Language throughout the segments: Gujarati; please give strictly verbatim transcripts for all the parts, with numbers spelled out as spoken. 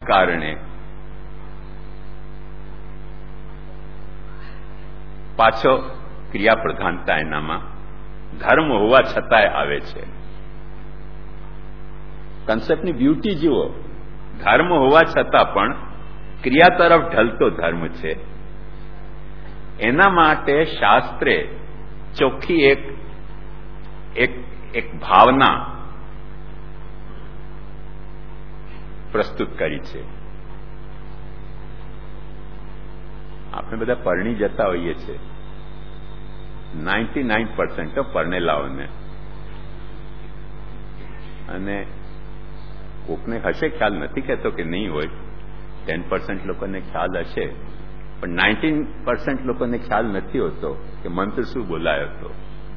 કારણે પાછો ક્રિયા પ્રધાનતા એનામાં ધર્મ હોવા છતાંય આવે છે. કન્સેપ્ટની બ્યુટી જુઓ. ધર્મ હોવા છતાં પણ ક્રિયા તરફ ઢલતો ધર્મ છે. એના માટે શાસ્ત્રે ચોખ્ખી એક એક એક ભાવના પ્રસ્તુત કરી છે. આપણે બધા પરણી જતા હોઈએ છીએ. નાઇન્ટી નાઇન પર્સન્ટ પરણેલાઓને, અને કોકને હશે ખ્યાલ, નથી કહેતો કે નહીં હોય, ટેન પર્સન્ટ લોકોને ખ્યાલ હશે, પણ નાઇન્ટીન પર્સન્ટ લોકોને ખ્યાલ નથી હોતો કે મંત્ર શું બોલાયો હતો,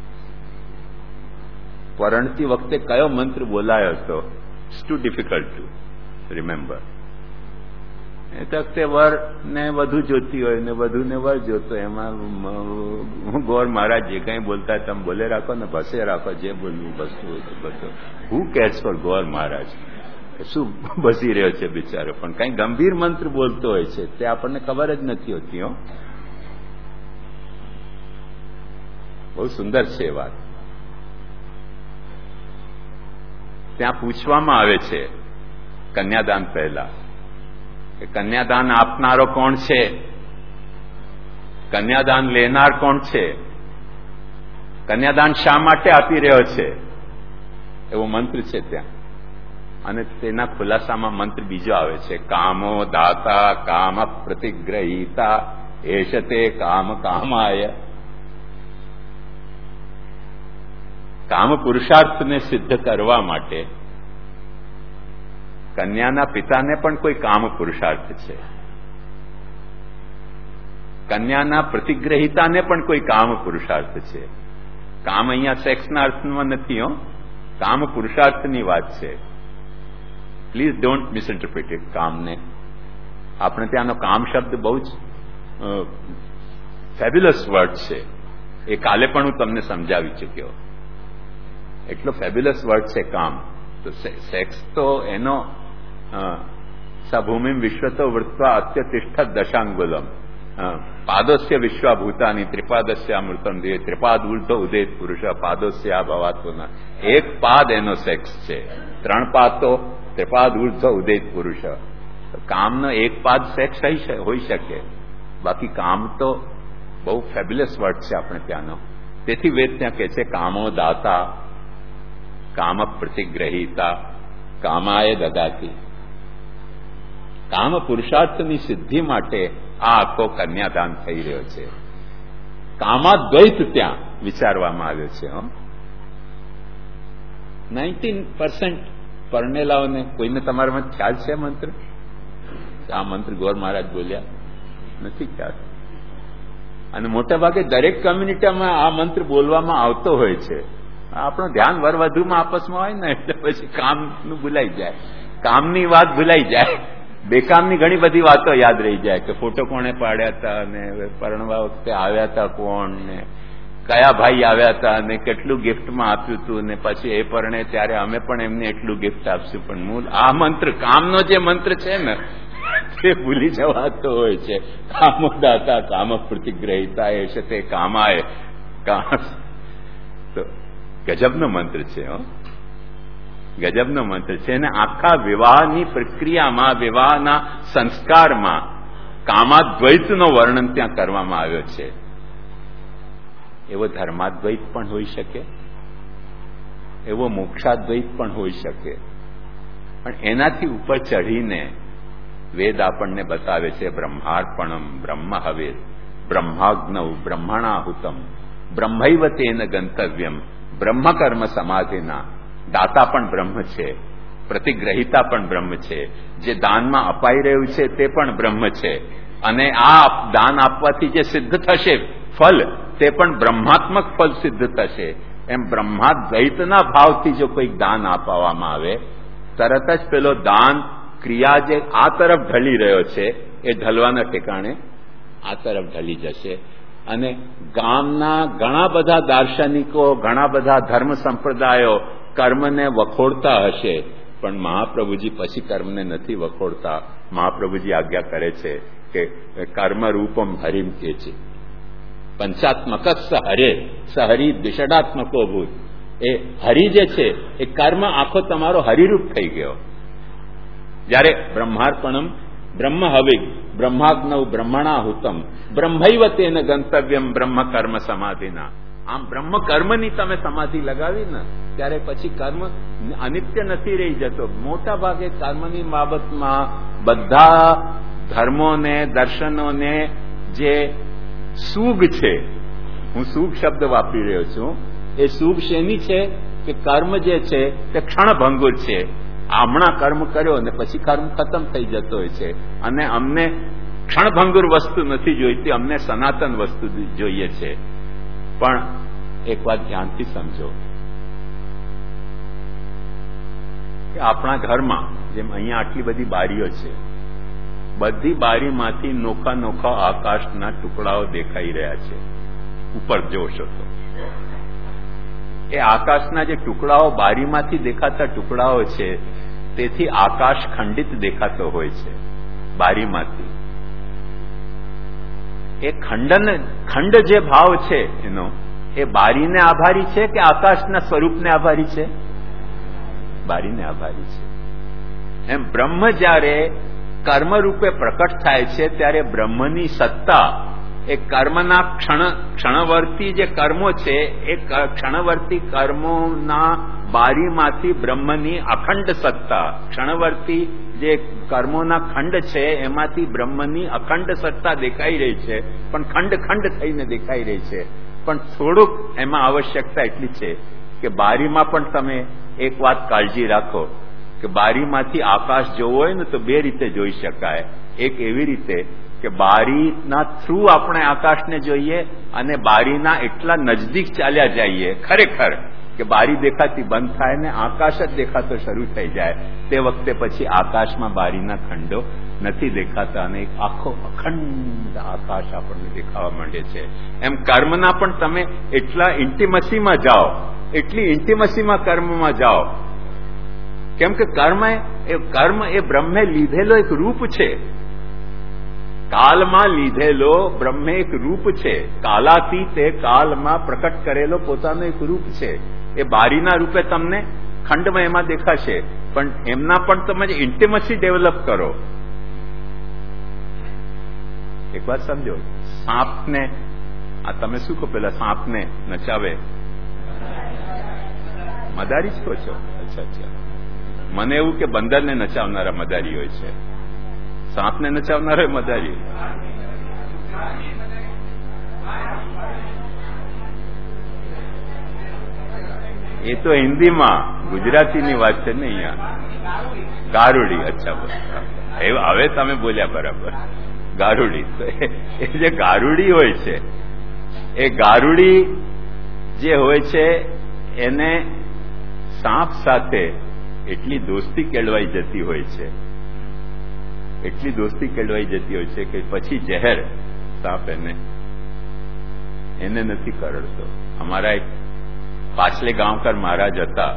પરણતી વખતે કયો મંત્ર બોલાયો હતો. It's too difficult to remember. એ વખતે વર ને વધુ જોતી હોય ને વધુ ને વર જોતો, એમાં ગોર મહારાજ જે કઈ બોલતા તમે બોલે રાખો ને, ભસે રાખો, જે બોલવું બસતું હોય તો બધું. હુ કેર્સ ફોર ગોર મહારાજ? શું બસી રહ્યો છે બિચારો, પણ કઈ ગંભીર મંત્ર બોલતો હોય છે તે આપણને ખબર જ નથી હોતી. હો, બહુ સુંદર છે એ વાત. ત્યાં પૂછવામાં આવે છે કન્યાદાન પહેલા કે કન્યાદાન આપનારો કોણ છે, કન્યાદાન લેનાર કોણ છે, કન્યાદાન શા માટે આપી રહ્યો છે, એવો મંત્ર છે ત્યાં. અને તેના ખુલાસામાં મંત્ર બીજો આવે છે, કામો દાતા કામ પ્રતિગ્રહીતા એશતે કામ કામાય. કામ પુરુષાર્થને સિદ્ધ કરવા માટે કન્યાના પિતાને પણ કોઈ કામ પુરુષાર્થ છે, કન્યાના પ્રતિગ્રહિતાને પણ કોઈ કામ પુરુષાર્થ છે. કામ અહીંયા સેક્સના અર્થમાં નથી. હો, કામ પુરુષાર્થની વાત છે. Please don't misinterpret it. કામને આપણે ત્યાંનો કામ શબ્દ બહુ જ ફેબ્યુલસ વર્ડ છે. એ કાલે પણ હું તમને સમજાવી ચૂક્યો. એટલો ફેબ્યુલસ વર્ડ છે કામ. તો સેક્સ તો એનો સભૂમિ વિશ્વતો વૃત્વા અત્યતિષ્ઠ દશાંગુલમ પાદોસ્ય વિશ્વાભૂતાની ત્રિપાદસ્ય અમૃતમ દે ત્રિપાદ ઉર્ધ્વ ઉદિત પુરુષ પાદોસ્ય આ ભવાત્મના. એક પાદ એનો સેક્સ છે. ત્રણ પાદ તો ત્રિપાદ ઉર્ધ્વ ઉદિત પુરુષ. કામનો એક પાદ સેક્સ હોઈ શકે, બાકી કામ તો બહુ ફેબ્યુલસ વર્ડ છે આપણે ત્યાંનો. તેથી વેદ ત્યાં કહે છે કામો દાતા કામ પ્રતિગ્રહીતા કામાય દદાતી. કામ પુરુષાર્થની સિદ્ધિ માટે આ આખો કન્યાદાન થઈ રહ્યો છે. કામાદ્વૈત ત્યાં વિચારવામાં આવ્યો છે. હો, નાઇન્ટીન પર્સન્ટ પરણેલાઓને કોઈને તમારામાં ખ્યાલ છે મંત્ર? આ મંત્ર ગોર મહારાજ બોલ્યા નથી ખ્યાલ. અને મોટા ભાગે દરેક કમ્યુનિટીમાં આ મંત્ર બોલવામાં આવતો હોય છે. આપણું ધ્યાન વર વધુમાં આપસમાં હોય ને એટલે પછી કામનું ભૂલાઈ જાય, કામની વાત ભૂલાઈ જાય, બેકામની ઘણી બધી વાતો યાદ રહી જાય કે ફોટો કોણે પાડ્યા હતા ને પરણવા વખતે આવ્યા હતા કોણ ને કયા ભાઈ આવ્યા હતા અને કેટલું ગિફ્ટમાં આપ્યું હતું ને પછી એ પરણે ત્યારે અમે પણ એમને એટલું ગિફ્ટ આપશું. પણ મૂળ આ મંત્ર કામનો જે મંત્ર છે ને તે ભૂલી જવાતો હોય છે. કામો દાતા કામ પ્રતિગ્રહિતા એ છે તે કામાય. તો ગજબનો મંત્ર છે. હો, ગજબનો મંત્ર છે. અને આખા વિવાહની પ્રક્રિયામાં, વિવાહના સંસ્કારમાં કામાદ્વૈતનો વર્ણન ત્યાં કરવામાં આવ્યો છે. એવો ધર્માદ્વૈત પણ હોઈ શકે, એવો મોક્ષાદ્વૈત પણ હોઈ શકે, પણ એનાથી ઉપર ચઢીને વેદ આપણને બતાવે છે બ્રહ્માર્પણમ બ્રહ્મ હવે બ્રહ્માગ્નૌ બ્રહ્મણાહુતમ બ્રહ્મૈવ તેન ગંતવ્યમ બ્રહ્મકર્મ સમાધિના. દાતા પણ બ્રહ્મ છે, પ્રતિગ્રહિતા પણ બ્રહ્મ છે, જે દાનમાં અપાઈ રહ્યું છે તે પણ બ્રહ્મ છે, અને આ દાન આપવાથી જે સિદ્ધ થશે ફલ તે પણ બ્રહ્માત્મક ફલ સિદ્ધ થશે. એમ બ્રહ્માદ્વૈતના ભાવથી જો કોઈક દાન આપવામાં આવે તરત જ પેલો દાન ક્રિયા જે આ તરફ ઢળી રહ્યો છે એ ઢલવાના ઠેકાણે આ તરફ ઢળી જશે. અને ગામના ઘણા બધા દાર્શનિકો, ઘણા બધા ધર્મ સંપ્રદાયો કર્મને વખોડતા હશે પણ મહાપ્રભુજી પછી કર્મને નથી વખોડતા. મહાપ્રભુજી આજ્ઞા કરે છે કે કર્મ રૂપમ હરિમ કે છે પંચાત્મક સ હરે સહરી દ્વિષડાત્મકો ભૂત. એ હરિ જે છે એ કર્મ આખો તમારો હરિરૂપ થઈ ગયો. જયારે બ્રહ્માર્પણમ બ્રહ્મ હવિ બ્રહ્માગ્નવ બ્રહ્મણાહુતમ બ્રહ્મૈવ તેન ગંતવ્યમ બ્રહ્મ કર્મ સમાધિના. આમ બ્રહ્મ કર્મની તમે સમાધિ લગાવી ને ત્યારે પછી કર્મ અનિત્ય નથી રહી જતો. મોટા ભાગે કર્મની બાબતમાં બધા ધર્મોને દર્શનોને જે સૂગ છે, હું સૂગ શબ્દ વાપરી રહ્યો છું, એ સૂગ શેની છે કે કર્મ જે છે તે ક્ષણભંગુર છે. હમણાં કર્મ કર્યો અને પછી કર્મ ખતમ થઈ જતો હોય છે. અને અમને ક્ષણભંગુર વસ્તુ નથી જોઈતી, અમને સનાતન વસ્તુ જોઈએ છે. પણ એક વાત ધ્યાનથી સમજો કે આપણા ઘરમાં જેમ અહીંયા આટલી બધી બારીઓ છે, બધી બારીમાંથી નોખા નોખા આકાશના ટુકડાઓ દેખાઈ રહ્યા છે. ઉપર જોશો તો એ આકાશના જે ટુકડાઓ બારીમાંથી દેખાતા ટુકડાઓ છે, તેથી આકાશ ખંડિત દેખાતો હોય છે બારીમાંથી. એ ખંડન ખંડ જે ભાવ છે એનો એ બારીને આભારી છે કે આકાશના સ્વરૂપને આભારી છે? બારીને આભારી છે. એમ બ્રહ્મ જ્યારે કર્મ રૂપે પ્રકટ થાય છે ત્યારે બ્રહ્મની સત્તા એ કર્મના ક્ષણ ક્ષણવર્તી જે કર્મો છે એ ક્ષણવર્તી કર્મોના બારીમાંથી બ્રહ્મની અખંડ સત્તા, ક્ષણવર્તી જે કર્મોના ખંડ છે એમાંથી બ્રહ્મની અખંડ સત્તા દેખાઈ રહી છે. પણ ખંડ ખંડ થઈને દેખાઈ રહી છે. પણ થોડુંક એમાં આવશ્યકતા એટલી છે કે બારીમાં પણ તમે એક વાત કાળજી રાખો કે બારીમાંથી આકાશ જોવો હોય ને તો બે રીતે જોઈ શકાય. એક એવી રીતે કે બારીના થ્રુ આપણે આકાશને જોઈએ અને બારીના એટલા નજદીક ચાલ્યા જઈએ ખરેખર કે બારી દેખાતી બંધ થાય ને આકાશ જ દેખાતો શરૂ થઈ જાય. તે વખતે પછી આકાશમાં બારીના ખંડો નથી દેખાતા અને એક આખો અખંડ આકાશ આપણને દેખાવા માંડે છે. એમ કર્મના પણ તમે એટલા ઇન્ટિમસીમાં જાઓ, એટલી ઇન્ટિમસીમાં કર્મમાં જાઓ. કેમ કે કર્મ એ કર્મ એ બ્રહ્મે લીધેલો એક રૂપ છે. કાલમાં લીધેલો બ્રહ્મે એક રૂપ છે. કાલાતીત એ કાલમાં પ્રકટ કરેલો પોતાનો એક રૂપ છે. એ બારીના રૂપે તમને ખંડમાં એમાં દેખાશે, પણ એમના પણ તમે ઇન્ટિમસી ડેવલપ કરો. એક વાત સમજો, સાપને આ તમે શું કહો પેલા સાપને નચાવે? મદારી જ કહો છો? અચ્છા અચ્છા. મને એવું કે બંદરને નચાવનારા મદારી હોય છે, સાપને નચાવનારા મદારી. એ તો હિન્દીમાં, ગુજરાતીની વાત છે ને અહીંયા. ગારુડી. અચ્છા, હવે તમે બોલ્યા બરાબર. ગારુડી. તો એ જે ગારુડી હોય છે એ ગારુડી જે હોય છે એને સાપ સાથે એટલી દોસ્તી કેળવાઈ જતી હોય છે, એટલી દોસ્તી કેળવાઈ જતી હોય છે કે પછી ઝેર સાપ એને એને નથી કરડતો. અમારા એક પાછલે ગાંવકર મહારાજ હતા,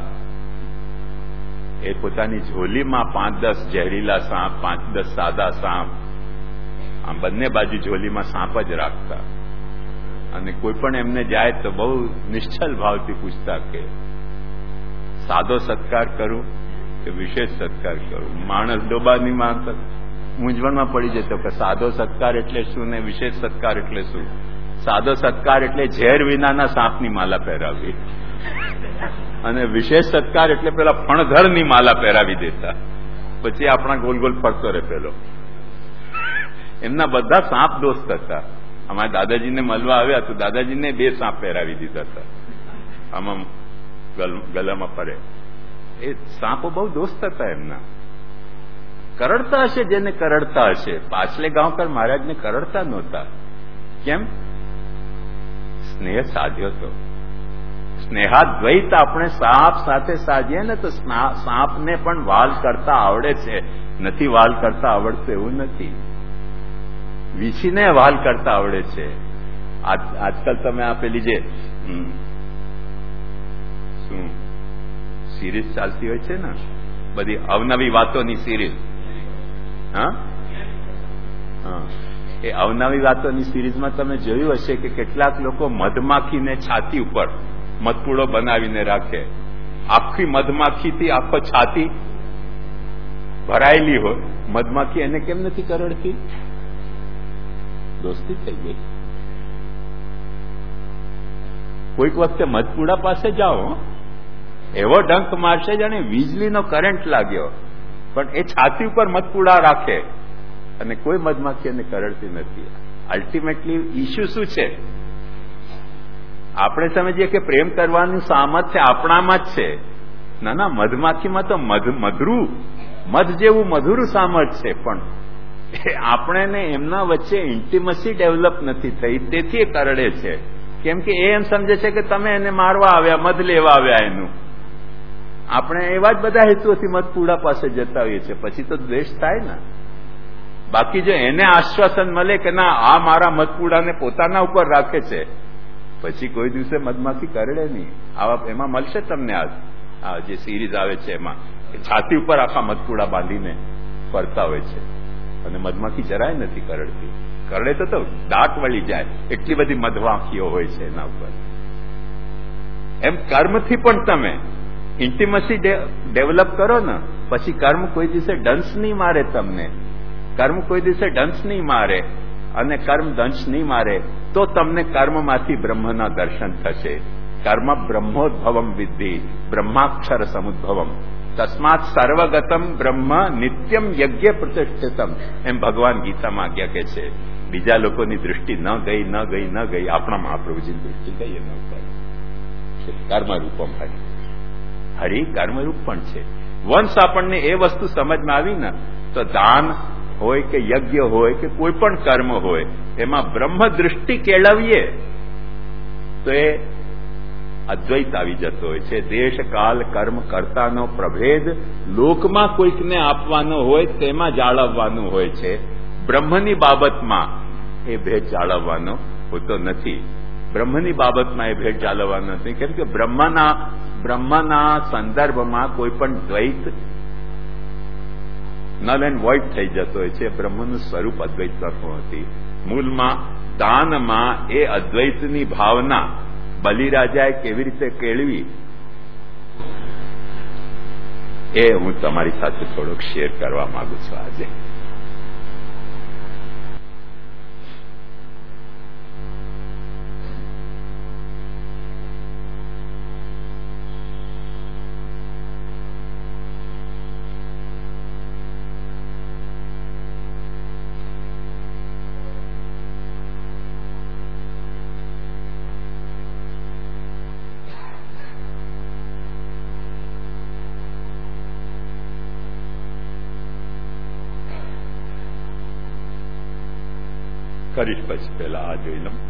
એ પોતાની ઝોલીમાં પાંચ દસ ઝેરીલા સાપ, પાંચ દસ સાદા સાપ, આમ બંને બાજુ ઝોલીમાં સાપ જ રાખતા. અને કોઈ પણ એમને જાય તો બહુ નિશ્ચલ ભાવથી પૂછતા કે સાદો સત્કાર કરું કે વિશેષ સત્કાર કરું? માણસ ડોબાની માણસ મૂંઝવણમાં પડી જતો કે સાદો સત્કાર એટલે શું ને વિશેષ સત્કાર એટલે શું? સાદો સત્કાર એટલે ઝેર વિનાના સાપની માલા પહેરાવી, અને વિશેષ સત્કાર એટલે પેલા ફણધરની માલા પહેરાવી દેતા. પછી આપણા ગોલ ગોલ ફરતો રહે પેલો. એમના બધા સાપ દોસ્ત હતા. અમારા દાદાજીને મળવા આવ્યા તો દાદાજીને બે સાપ પહેરાવી દીધા હતા. આમાં ગલામાં ફરે. એ સાપો બહુ દોસ્ત હતા એમના. કરડતા હશે જેને કરડતા હશે. પાછલે ગાંવકર મહારાજને કરડતા નહોતા. કેમ? સ્નેહ સાધ્યો તો. સ્નેહાદ્વૈત આપણે સાપ સાથે સાધીએ ને તો સાપને પણ વાલ કરતા આવડે છે. નથી વાલ કરતા આવડતું એવું નથી, વીછીને વાલ કરતા આવડે છે. આજકાલ તમે આપેલી જે શું સિરીઝ ચાલતી હોય છે ને બધી અવનવી વાતોની સિરીઝ. હા હા એ અવનવી વાતોની સિરીઝમાં તમે જોયું હશે કે કેટલાક લોકો મધમાખીને છાતી ઉપર મધપૂડો બનાવીને રાખે. આખી મધમાખીથી આખો છાતી ભરાયેલી હોય, મધમાખી એને કેમ નથી કરડતી? દોસ્તી થઈ ગઈ. કોઈક વખતે મધપૂડા પાસે જાઓ, એવો ડંક મારશે જાણે વીજળીનો કરંટ લાગ્યો, પણ એ છાતી ઉપર મધપૂડા રાખે અને કોઈ મધમાખી એને કરડતી નથી. અલ્ટિમેટલી ઇશ્યુ શું છે? આપણે સમજીએ કે પ્રેમ કરવાનું સામર્થ્ય આપણામાં જ છે. ના ના, મધમાખીમાં તો મધ મધુરું મધ જેવું મધુરું સામર્થ્ય છે, પણ આપણે ને એમના વચ્ચે ઇન્ટિમસી ડેવલપ નથી થઈ, તેથી એ કરડે છે. કેમ કે એ એમ સમજે છે કે તમે એને મારવા આવ્યા, મધ લેવા આવ્યા. એનું આપણે એવા જ બધા હેતુઓથી મધપૂડા પાસે જતા હોઈએ છીએ, પછી તો દ્વેષ થાય ને. બાકી જો એને આશ્વાસન મળે કે ના, આ મારા મધપૂડાને પોતાના ઉપર રાખે છે, પછી કોઈ દિવસે મધમાખી કરડે નહીં. આવા એમાં મળશે તમને આ જે સિરીઝ આવે છે એમાં છાતી ઉપર આખા મધપૂડા બાંધીને ફરતા હોય છે અને મધમાખી જરાય નથી કરડતી. કરડે તો તો દાંત વળી જાય, એટલી બધી મધમાખીઓ હોય છે એના ઉપર. એમ કર્મથી પણ તમે ઇન્ટિમસી ડેવલપ કરો ને, પછી કર્મ કોઈ દિવસે ડંસ નહીં મારે તમને. કર્મ કોઈ દિવસે ડંસ નહીં મારે, અને કર્મ દંશ નહીં મારે તો તમને કર્મમાંથી બ્રહ્મના દર્શન થશે. કર્મ બ્રહ્મોદ્ભવમ વિદ્ધિ બ્રહ્માક્ષર સમુદ્ભવમ તસ્માત સર્વગતમ બ્રહ્મ નિત્યમ યજ્ઞ પ્રતિષ્ઠિતમ, એમ ભગવાન ગીતામાં આજ્ઞા કે છે. બીજા લોકોની દૃષ્ટિ ન ગઈ ન ગઈ ન ગઈ આપણા મહાપ્રભુજીની દૃષ્ટિ ગઈ એના ઉપર. કર્મરૂપમ હરિ, હરિ કર્મરૂપ પણ છે. વંશ આપણને એ વસ્તુ સમજમાં આવી ને, તો દાન હોય કે યજ્ઞ હોય કે કોઈ પણ કર્મ હોય, એમાં બ્રહ્મ દૃષ્ટિ કેળવીએ તો એ અદ્વૈત આવી જતો હોય છે. દેશ કાલ કર્મ કરતાનો પ્રભેદ લોકમાં કોઈકને આપવાનો હોય તેમાં જાળવવાનું હોય છે. બ્રહ્મની બાબતમાં એ ભેદ જાળવવાનો હોતો નથી. બ્રહ્મની બાબતમાં એ ભેદ જાળવવાનો નથી, કેમ કે બ્રહ્મના બ્રહ્મના સંદર્ભમાં કોઈ પણ દ્વૈત નલ એન્ડ વોઇડ થઈ જતો હોય છે. બ્રહ્મનું સ્વરૂપ અદ્વૈત નથી. મૂળમાં દાનમાં એ અદ્વૈતની ભાવના બલિરાજાએ કેવી રીતે કેળવી એ હું તમારી સાથે થોડોક શેર કરવા માંગુ છું આજે. કરીશ પછી પહેલા આ જોઈ લઉં.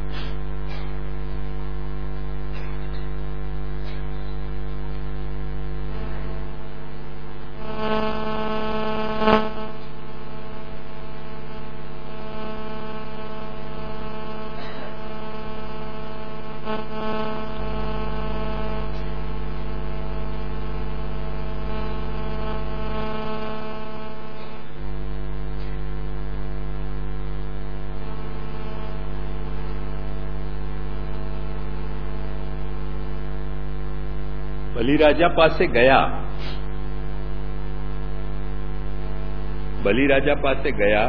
બલિરાજા પાસે ગયા બલિરાજા પાસે ગયા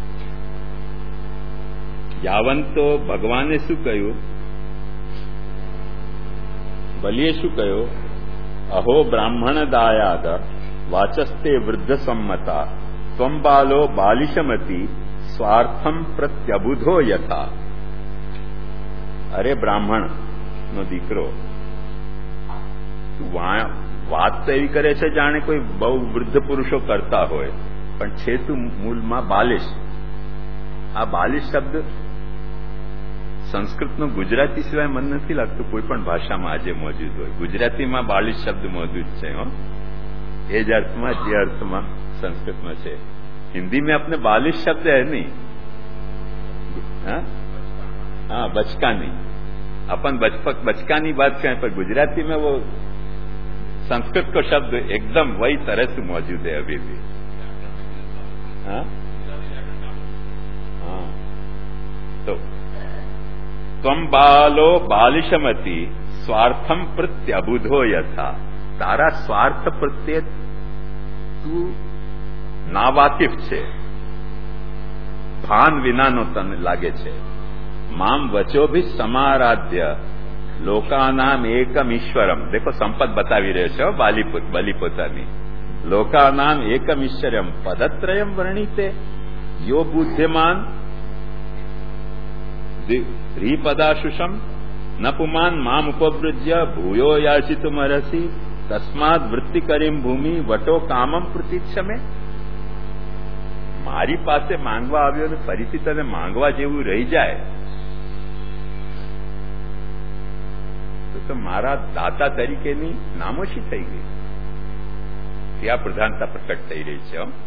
યાવન તો ભગવાને શું કહ્યું? બલિએ શું કહ્યું? અહો બ્રાહ્મણ દાયાદ વાચસ્તે વૃદ્ધ સંમતા ત્વમ બાલો બાલિશમતી સ્વાર્થમ પ્રત્યબુધો યથા. અરે બ્રાહ્મણ નો દીકરો, વાત તો એવી કરે છે જાણે કોઈ બહુ વૃદ્ધ પુરુષો કરતા હોય, પણ છે તું મૂળમાં બાલિશ. આ બાલિશ શબ્દ સંસ્કૃતનો ગુજરાતી સિવાય મને નથી લાગતું કોઈ પણ ભાષામાં આજે મોજૂદ હોય. ગુજરાતીમાં બાલિશ શબ્દ મોજૂદ છે હો, એ જ અર્થમાં જે અર્થમાં સંસ્કૃતમાં છે. हिंदी में अपने बालिश शब्द है नहीं, हाँ बचकानी, अपन बचपक बचकानी बात कहें, पर गुजराती में वो संस्कृत को शब्द एकदम वही तरह से मौजूद है अभी भी। हाँ हाँ तो त्वं बालो बालिशमति स्वार्थम प्रत्यबुधो यथा। तारा स्वार्थ प्रत्ये તું નાવાકિફ છે, ભાન વિનાનો તને લાગે છે। મામ વચોભિ સમારાધ્ય લોકાનામ એકમ ઈશ્વરમ। દેખો સંપત બતાવી રહ્યો છે બાલી બલી પોતાની। લોકાનામ એકમ ઈશ્વરમ પદત્રયમ વર્ણિતે યો બુદ્ધિમાન ધ્રીપદાશુષમ ન પુમાન મામ ઉપવૃજ્ય ભૂયો યાચિતુમરસી તસ્માદ વૃત્તિ કરીમ ભૂમિ વટો કામમ પ્રતિચ્છમે। મારી પાસે માંગવા આવ્યો ને ફરીથી તને માંગવા જેવું રહી જાય તો તો મારા દાતા તરીકેની નામોશી થઈ ગઈ। ત્યાં પ્રધાનતા પ્રકટ થઈ રહી છે।